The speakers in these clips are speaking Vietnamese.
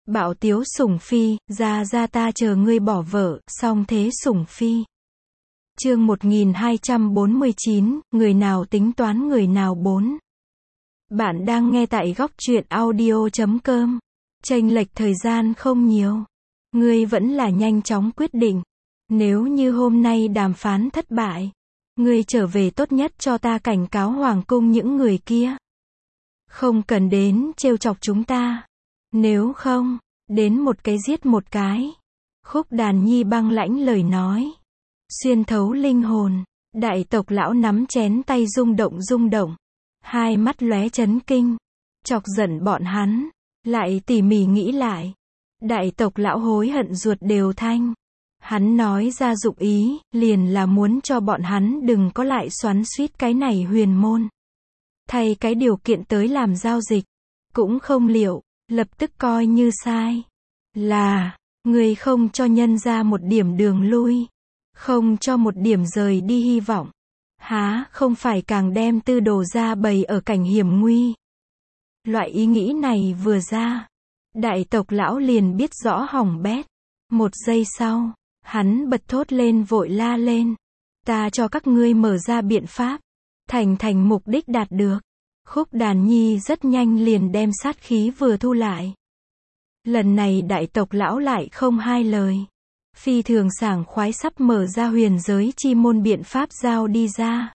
Bạo tiếu sủng phi, ra ta chờ ngươi bỏ vợ, song thế sủng phi. Chương 1249, người nào tính toán người nào 4. Bạn đang nghe tại góc truyện audio.com. Chênh lệch thời gian không nhiều. Ngươi vẫn là nhanh chóng quyết định. Nếu như hôm nay đàm phán thất bại, ngươi trở về tốt nhất cho ta cảnh cáo hoàng cung những người kia. Không cần đến trêu chọc chúng ta. Nếu không, đến một cái giết một cái. Khúc Đàn Nhi băng lãnh lời nói. Xuyên thấu linh hồn. Đại tộc lão nắm chén tay rung động. Hai mắt lóe chấn kinh. Chọc giận bọn hắn. Lại tỉ mỉ nghĩ lại. Đại tộc lão hối hận ruột đều thanh. Hắn nói ra dụng ý, liền là muốn cho bọn hắn đừng có lại xoắn xuýt cái này huyền môn. Thay cái điều kiện tới làm giao dịch. Cũng không liệu, lập tức coi như sai. Là, người không cho nhân ra một điểm đường lui. Không cho một điểm rời đi hy vọng. Há, không phải càng đem tư đồ ra bày ở cảnh hiểm nguy. Loại ý nghĩ này vừa ra. Đại tộc lão liền biết rõ hỏng bét. Một giây sau, hắn bật thốt lên vội la lên. Ta cho các ngươi mở ra biện pháp. Thành mục đích đạt được. Khúc Đàn Nhi rất nhanh liền đem sát khí vừa thu lại. Lần này đại tộc lão lại không hai lời. Phi thường sảng khoái sắp mở ra huyền giới chi môn biện pháp giao đi ra.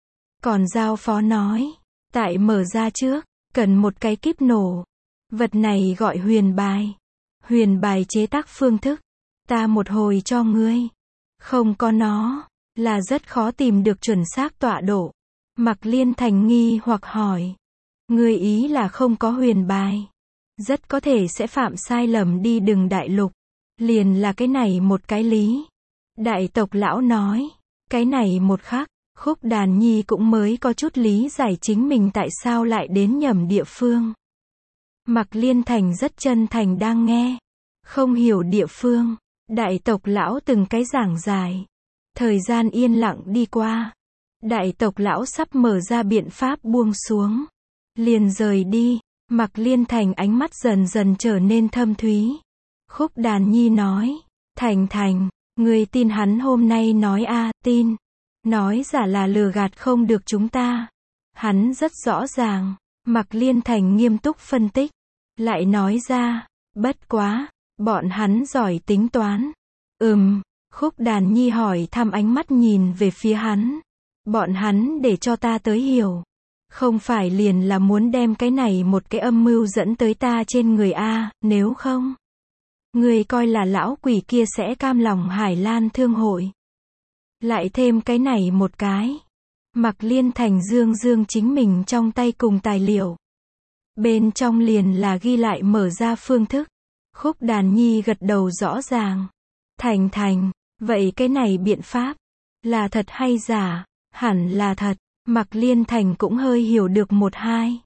Còn giao phó nói, tại mở ra trước, cần một cái kíp nổ. Vật này gọi huyền bài. Huyền bài chế tác phương thức. Ta một hồi cho ngươi. Không có nó, là rất khó tìm được chuẩn xác tọa độ. Mạc Liên Thành nghi hoặc hỏi. Ngươi ý là không có huyền bài. Rất có thể sẽ phạm sai lầm đi Đừng Đại Lục. Liền là cái này một cái lý. Đại tộc lão nói. Cái này một khắc, Khúc Đàn Nhi cũng mới có chút lý giải chính mình tại sao lại đến nhầm địa phương. Mạc Liên Thành rất chân thành đang nghe. Không hiểu địa phương. Đại tộc lão từng cái giảng giải. Thời gian yên lặng đi qua. Đại tộc lão sắp mở ra biện pháp buông xuống. Liền rời đi. Mạc Liên Thành ánh mắt dần dần trở nên thâm thúy. Khúc Đàn Nhi nói. Thành, người tin hắn hôm nay nói tin. Nói giả là lừa gạt không được chúng ta. Hắn rất rõ ràng. Mạc Liên Thành nghiêm túc phân tích. Lại nói ra. Bất quá. Bọn hắn giỏi tính toán. Khúc Đàn Nhi hỏi thăm ánh mắt nhìn về phía hắn. Bọn hắn để cho ta tới hiểu. Không phải liền là muốn đem cái này một cái âm mưu dẫn tới ta trên người nếu không. Người coi là lão quỷ kia sẽ cam lòng Hải Lan Thương hội. Lại thêm cái này một cái. Mạc Liên Thành dương chính mình trong tay cùng tài liệu. Bên trong liền là ghi lại mở ra phương thức. Khúc Đàn Nhi gật đầu rõ ràng. Thành, vậy cái này biện pháp là thật hay giả? Hẳn là thật. Mạc Liên Thành cũng hơi hiểu được một hai.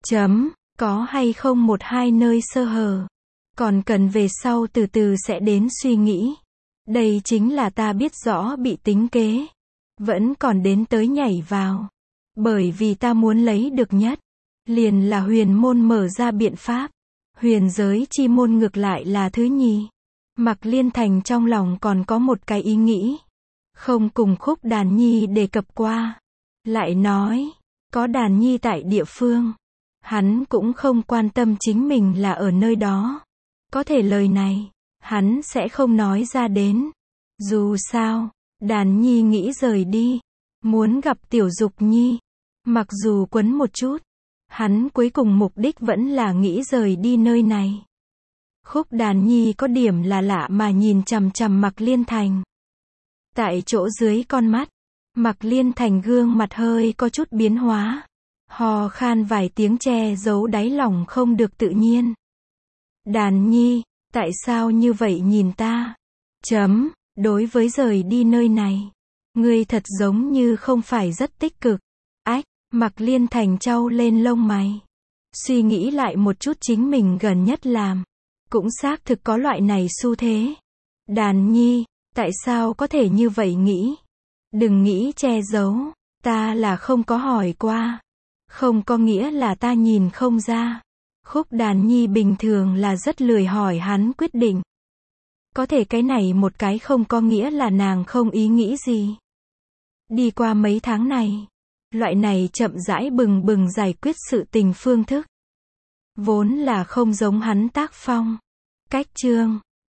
Có hay không một hai nơi sơ hở. Còn cần về sau từ từ sẽ đến suy nghĩ. Đây chính là ta biết rõ bị tính kế. Vẫn còn đến tới nhảy vào. Bởi vì ta muốn lấy được nhất. Liền là huyền môn mở ra biện pháp. Huyền giới chi môn ngược lại là thứ nhì. Mạc Liên Thành trong lòng còn có một cái ý nghĩ. Không cùng Khúc Đàn Nhi đề cập qua. Lại nói, có Đàn Nhi tại địa phương. Hắn cũng không quan tâm chính mình là ở nơi đó. Có thể lời này, hắn sẽ không nói ra đến. Dù sao, Đàn Nhi nghĩ rời đi. Muốn gặp Tiểu Dục Nhi. Mặc dù quấn một chút. Hắn cuối cùng mục đích vẫn là nghĩ rời đi nơi này. Khúc Đàn Nhi có điểm là lạ mà nhìn chằm chằm Mạc Liên Thành. Tại chỗ dưới con mắt, Mạc Liên Thành gương mặt hơi có chút biến hóa. Hò khan vài tiếng che giấu đáy lòng không được tự nhiên. Đàn Nhi, tại sao như vậy nhìn ta? Đối với rời đi nơi này. Ngươi thật giống như không phải rất tích cực. Mạc Liên Thành trao lên lông mày. Suy nghĩ lại một chút chính mình gần nhất làm. Cũng xác thực có loại này xu thế. Đàn Nhi, tại sao có thể như vậy nghĩ? Đừng nghĩ che giấu. Ta là không có hỏi qua. Không có nghĩa là ta nhìn không ra. Khúc Đàn Nhi bình thường là rất lười hỏi hắn quyết định. Có thể cái này một cái không có nghĩa là nàng không ý nghĩ gì. Đi qua mấy tháng này, loại này chậm rãi bừng bừng giải quyết sự tình phương thức, vốn là không giống hắn tác phong. Cách chương